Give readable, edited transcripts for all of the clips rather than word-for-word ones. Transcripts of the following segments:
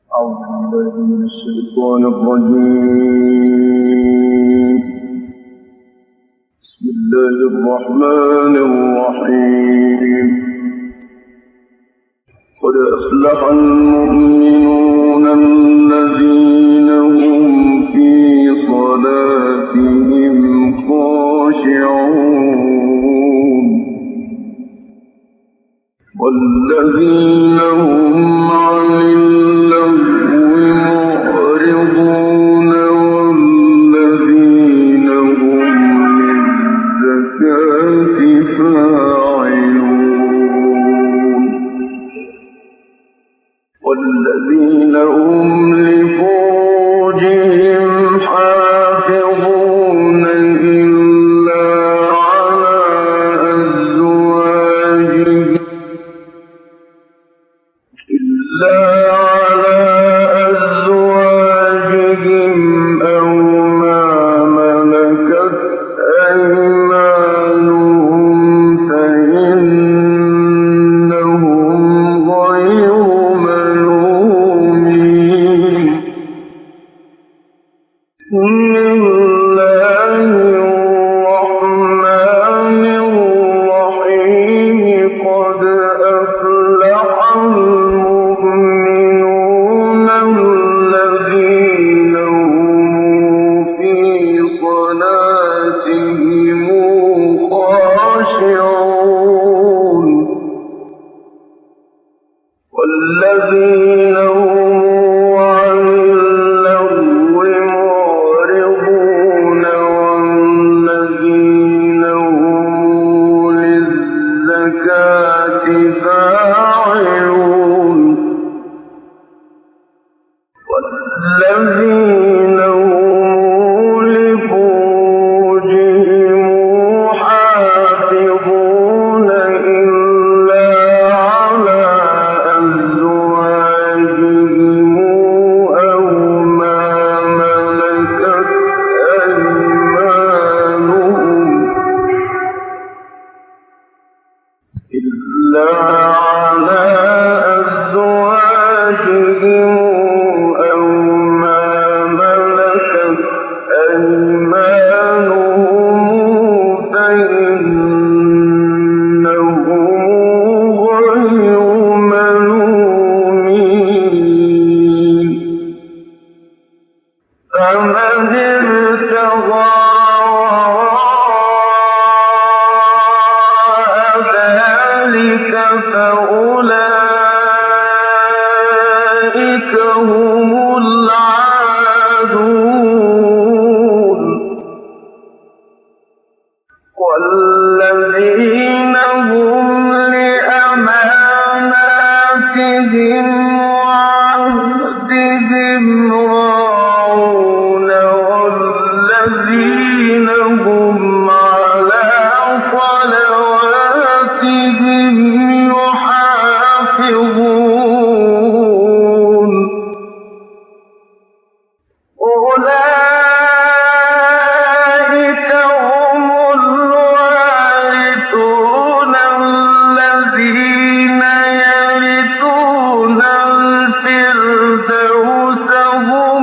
أعوذ بالله من الشيطان الرجيم. بسم الله الرحمن الرحيم. قد أفلح المؤمنون الذين هم في صلاتهم خاشعون والذين هم عن اللغو معرضون والذين هم للزكاة فاعلون والذين هم لفروجهم حافظون إلا على أزواجهم أو ما ملكت أيمانهم فإنهم غير ملومين. بسم الله الرحمن الرحيم. قد أفلح المؤمنون الذين هم في صلاتهم خاشعون والذين هم عن اللغو معرضون والذين هم للزكاة فاعلون والذين هم لفروجهم حافظون إلا على أزواجهم أو ما ملكت أيمانهم إلا على أزواجهم أو ما ملكت أيمانهم فإنهم غير ملومين. فمن ابتغى ذلك فأولئك هم العادون والذين هم لأماناتهم وعهدهم راعون والذين هم على صلواتهم يحافظون. أولئك هم الوارثون الذين يرثون الفردوس هم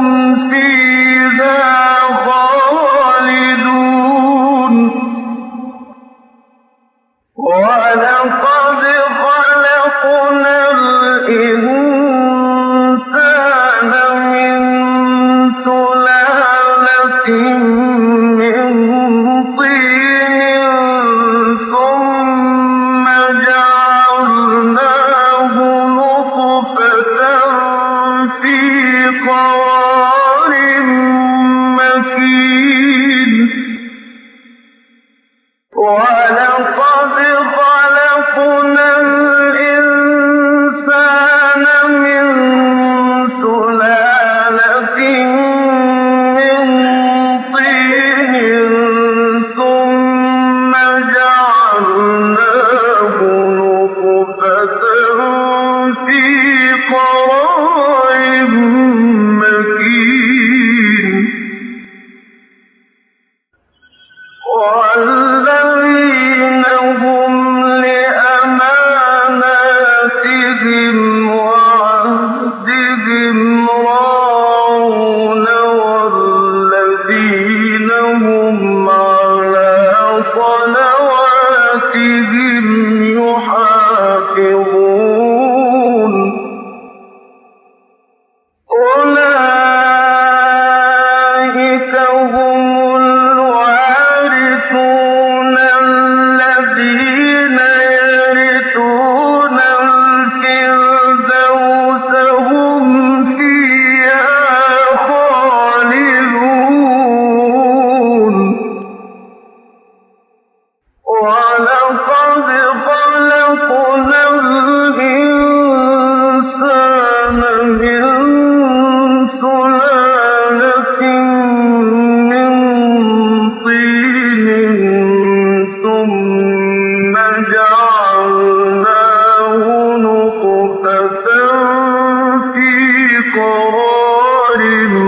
قرار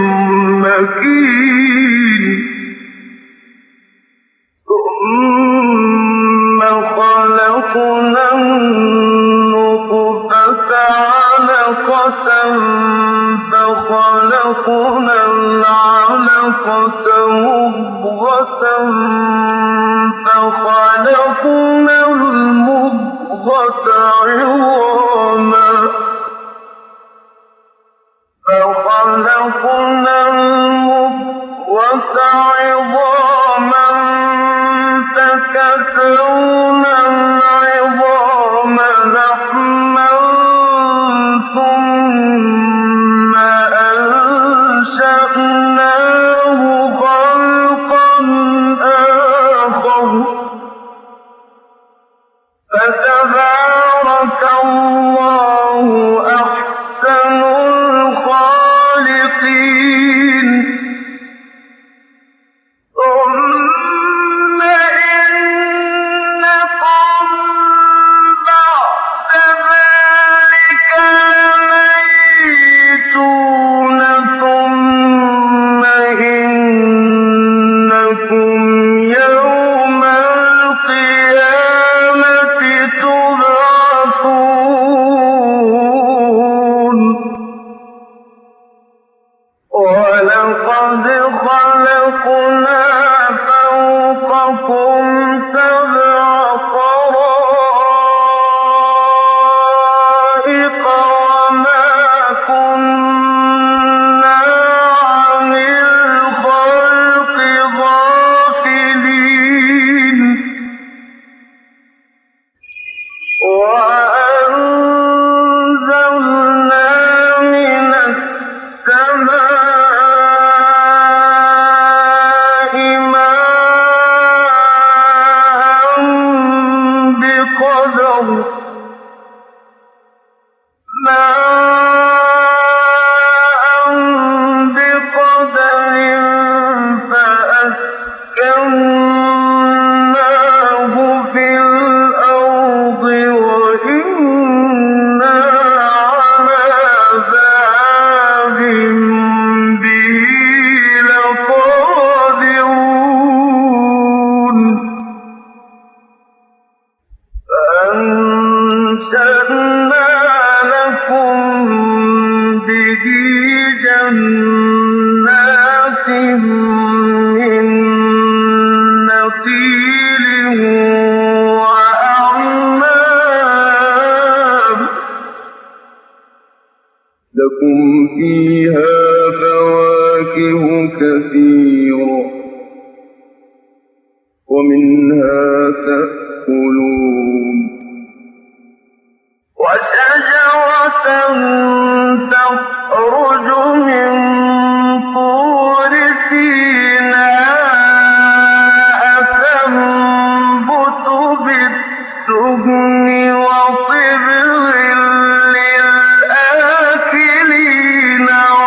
مكين ثم خلقنا النطفة علقة فخلقنا العلقة مضغة فخلقنا المضغة عظاما فكسونا العظام لحما ثم أنشأناه خلقا آخر فتبارك الله أحسن الخالقين ثم إنكم بعد ذلك لميتون ثم إنكم يوم القيامة تبعثون ولقد خلقنا فوقكم سبع طرائق وما كنا عن الخلق غافلين وأنزلنا من السماء ماء بقدر فأسكناه في الأرض وإنا على ذهاب به لقادرون فأنشأنا لكم به جنات من نخيل وأعناب لكم فيها فواكه كثيرة ومنها تأكلون وشجرة تخرج من طور سيناء تنبت بالدهن وصبغ للآكلين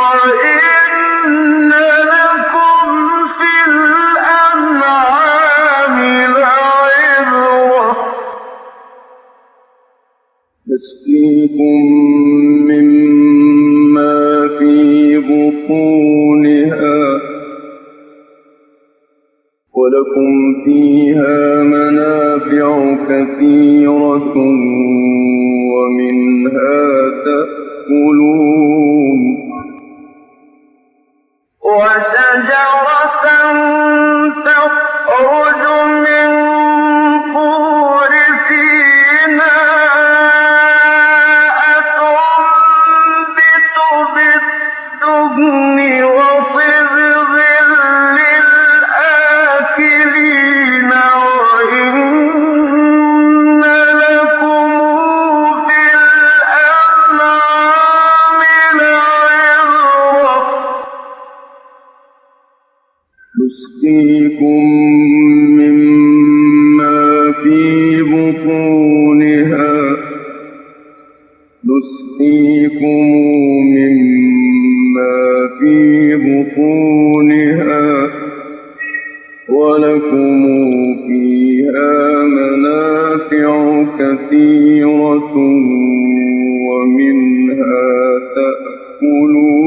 وإن لكم في الأنعام لعبرة نسقيكم مما في بطونها ولكم فيها منافع كثيرة ومنها تأكلون وشجرة تخرج من طور سيناء تنبت بالدهن وصبغ للآكلين وإن لكم في الأنعام لعبرة نسقيكم مما في بطونها ولكم فيها منافع كثيرة ومنها تأكلون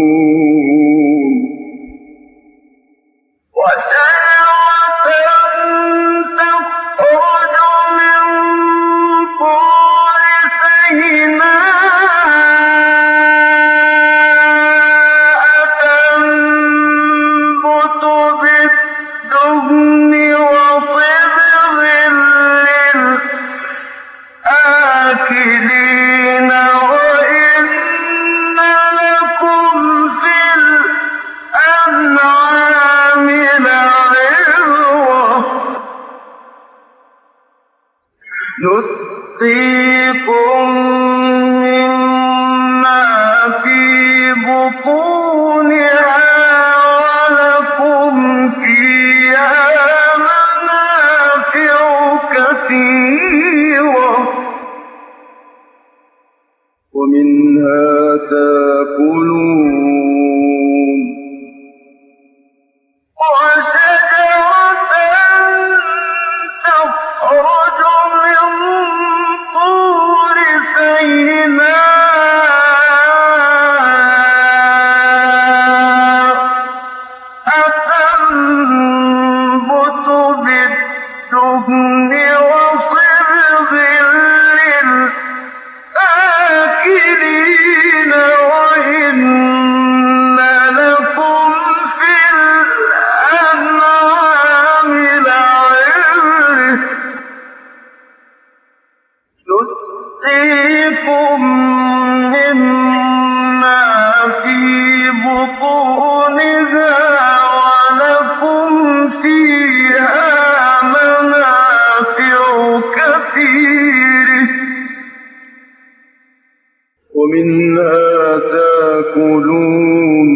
ومنها تاكلون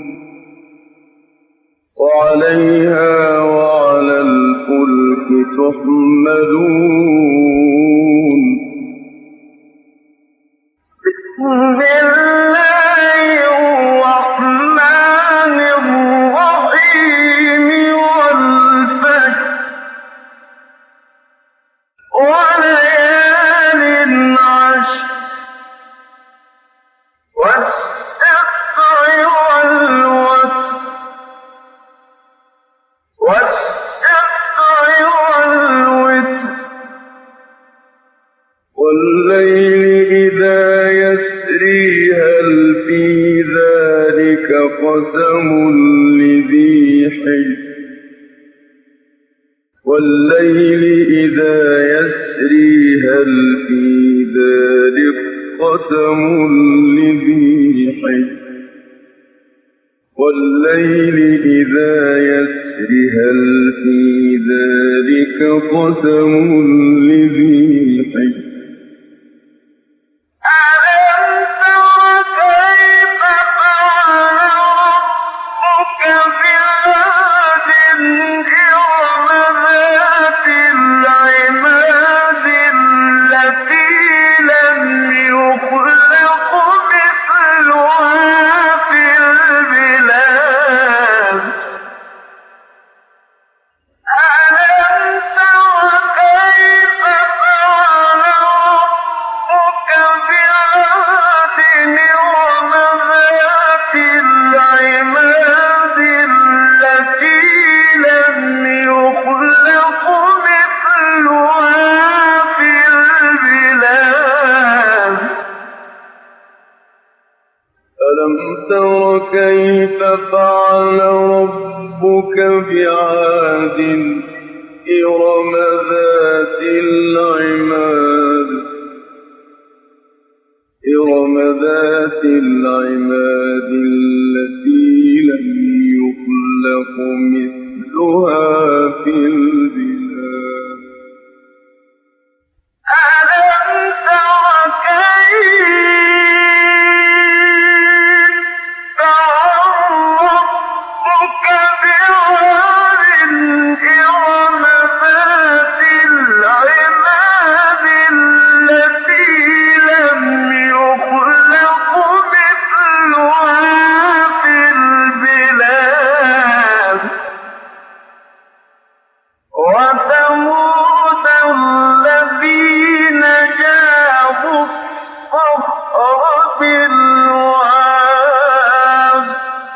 وعليها وعلى الفلك تحملون. بسم الله الرحمن الرحيم والفجر وليال عشر والشفع والوتر والليل إذا يسري هل في ذلك قسم لذي حجر والليل إذا يسري هل في ذلك قسم لذي حجر والليل إذا يسري هل في ذلك قسم لذي حجر. ألم تر كيف فعل ربك بعاد إرم ذات العماد التي لم يخلق مثلها في البلاد. ألم تر كيف فعل ربك بعاد إرم ذات العماد التي لم يخلق مثلها في البلاد. ألم تر كيف فعل ربك بعاد إرم ذات العماد التي لم يخلق مثلها في البلاد. ألم تر كيف فعل ربك بعاد إرم ذات العماد التي لم يخلق مثلها في البلاد. وثمود الذين جابوا الصخر بالواد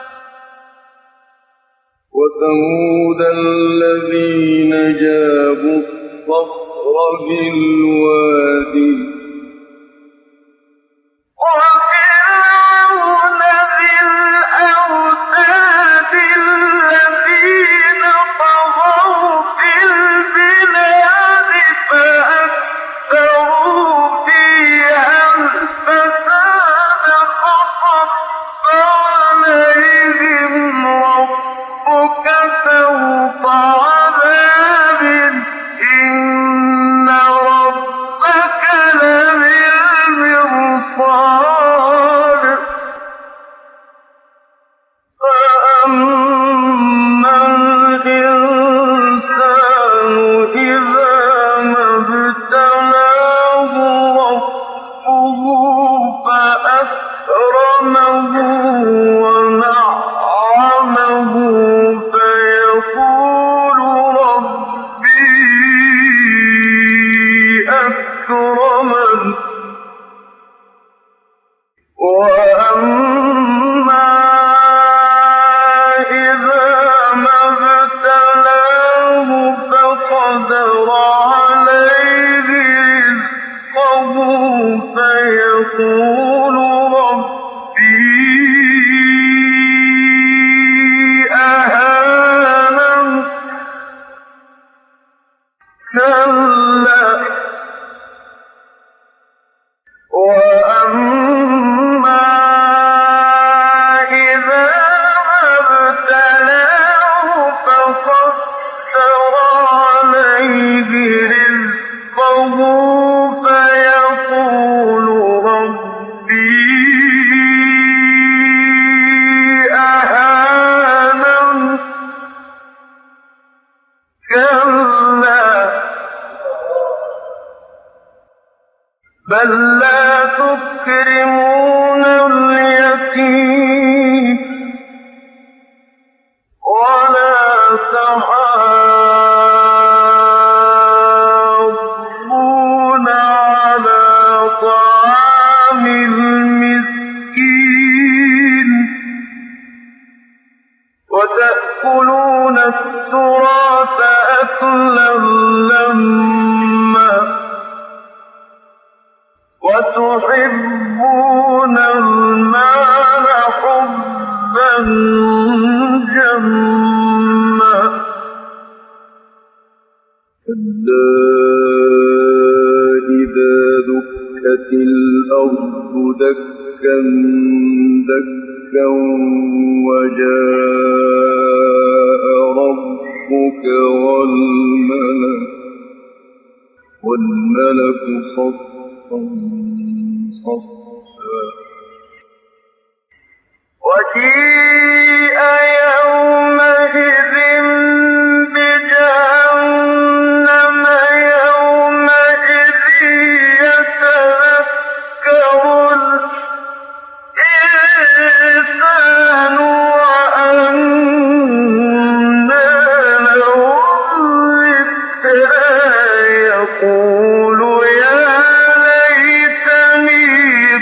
وفرعون ذي الأوتاد الذين طغوا في البلاد فأكثروا فيها الفساد فصب عليهم ربك سوط عذاب إن ربك بل لا تكرمون اليتيم ولا تحاضون على طعام المسكين وتأكلون التراث أكلا لما وتحبون المال حبا جما كلا إذا دكت الأرض دكا دكا وجاء ربك والملك صفا صفا وجيء يومئذ بجهنم يومئذ يتذكر الإنسان وأنى له الذكرى يقول يا ليتني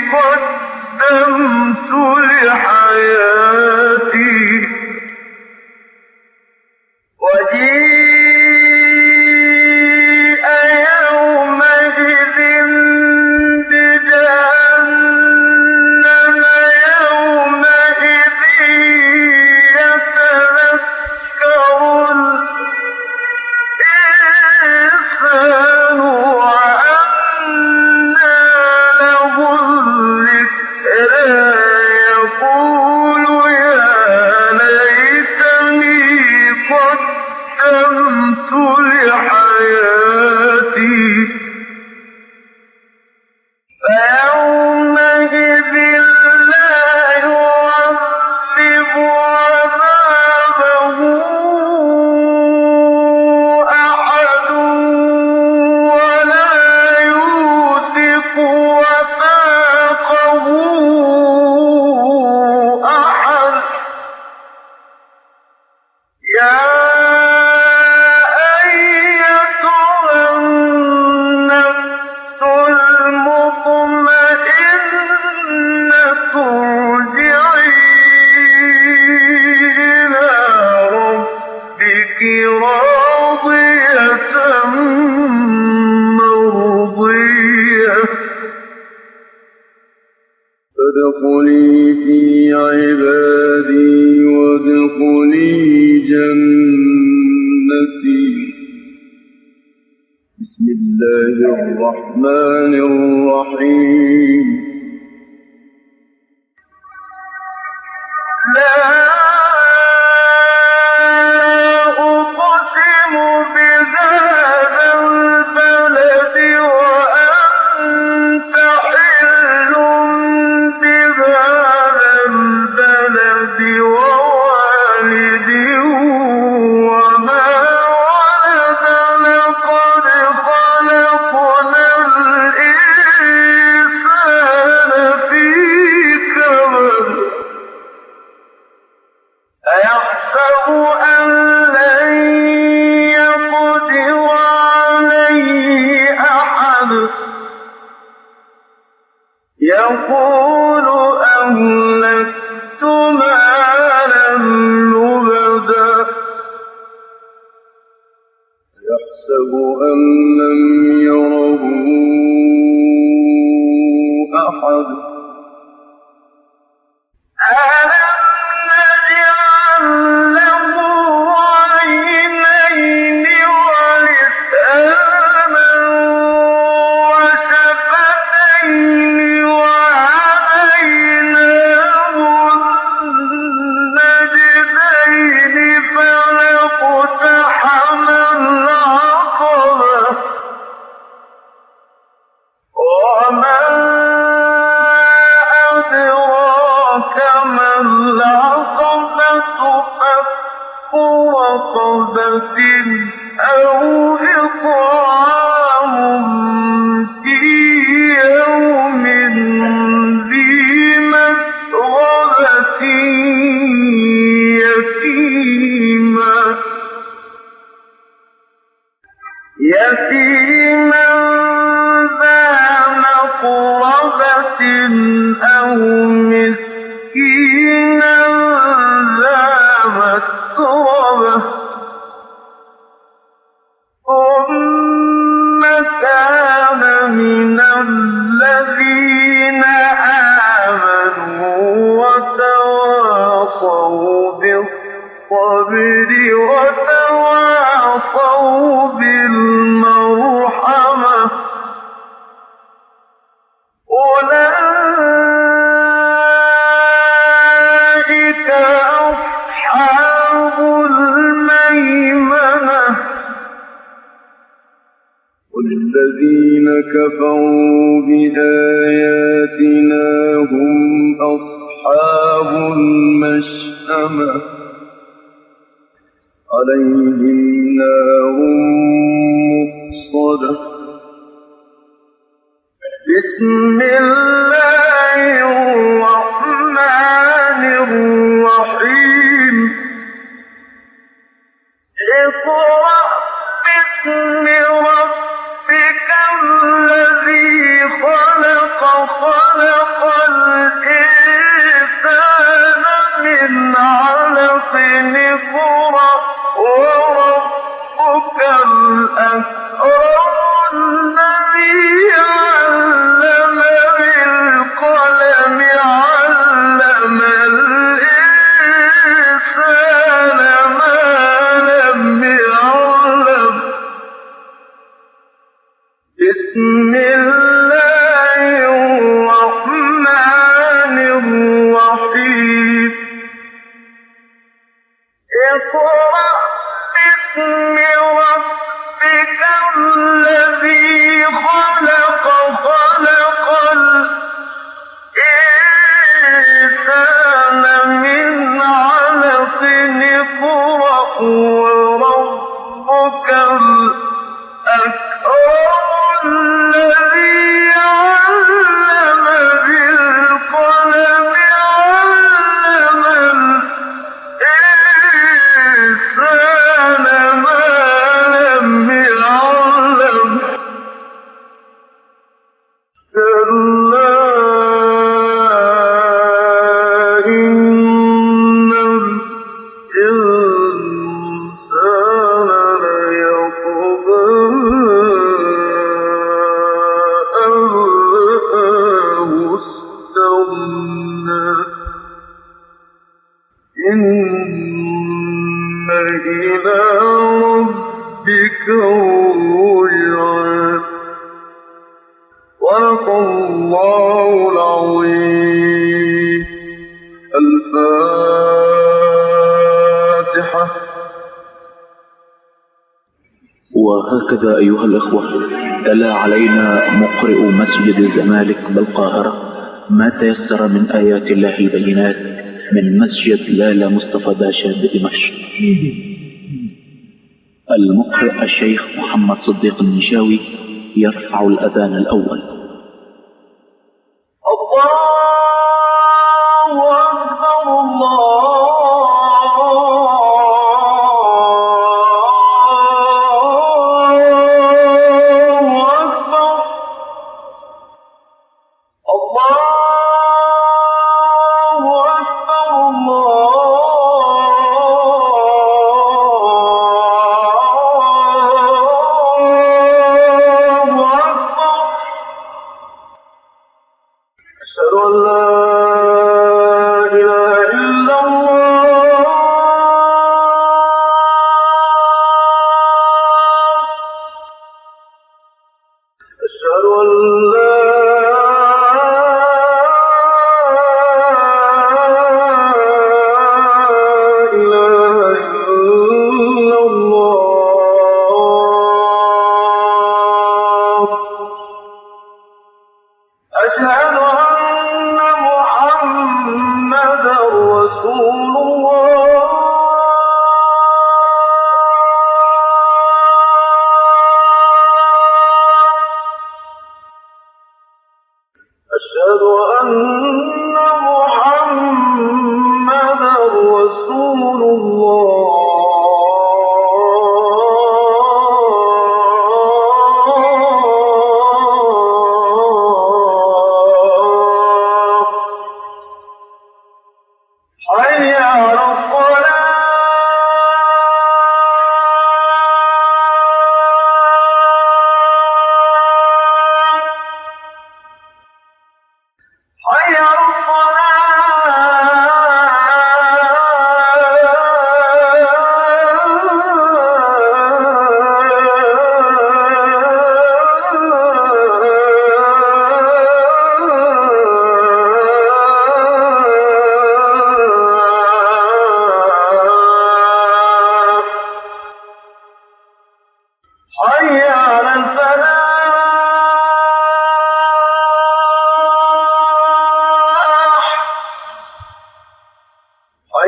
قدمت لحياتي وجيء يومئذ بجهنم يومئذ يتذكر الإنسان وأنى له الذكرى يقول يا ليتني قدمت لحياتي فيومئذ لا يعذب عذابه أحد ولا يوثق وثاقه أحد يا أيتها النفس المطمئنة ارجعي إلى ربك راضية مرضية فادخلي في عبادي وادخلي جنتي بسم الله الرحمن الرحيم لا أقسم بهذا البلد وأنت حل بهذا البلد ووالد وما ولد لقد خلقنا الإنسان في كبد أيحسب أن لن يقدر عليه أحد يقول أهلكت مالا لبدا يحسب أن لم يره أحد ألم نجعل له عينين ولسانا وشفتين وهديناه النجدين فلا اقتحم العقبة وما أدراك ما العقبة فك رقبة أو إطعام في يوم وتواصوا بالصبر وتواصوا بالمرحمة أولئك أصحاب الميمنة والذين كفروا بآياتنا هم أصحاب المشأمة عليهم نار مؤصدة بسم الله الرحمن الرحيم اقرأ باسم ربك الذي خلق خلق الإنسان من علق اقرأ وربك الأكرم الذي علم بالقلم علم الإنسان ما لم يعلم بسم الله الرحمن الرحيم اقرأ باسم ربك الذي خلق خلق الإنسان من علق اقرأ وربك الأكرم الذي علم بالقلم علم الإنسان ما لم يعلم كلا إن الإنسان ليطغى أن رآه استغنى إن إلى ربك الرجعى صدق الله العظيم الفاتحة. وهكذا أيها الأخوة تلا علينا مقرئ مسجد الزمالك بالقاهرة ما تيسر من آيات الله البينات من مسجد لالا مصطفى باشا بدمشق. المقرئ الشيخ محمد صديق النشاوي يرفع الأذان الأول. الله أكبر الله أكبر الله حي على الصلاة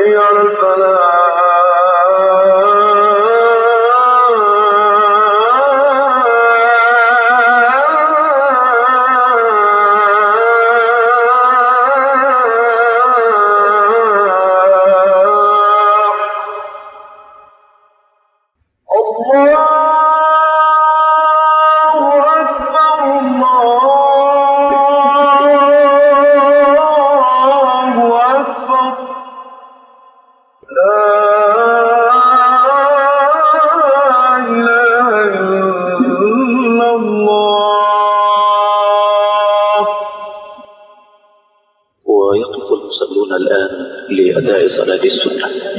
حي على ويقف المصلون الآن لأداء صلاة السنة.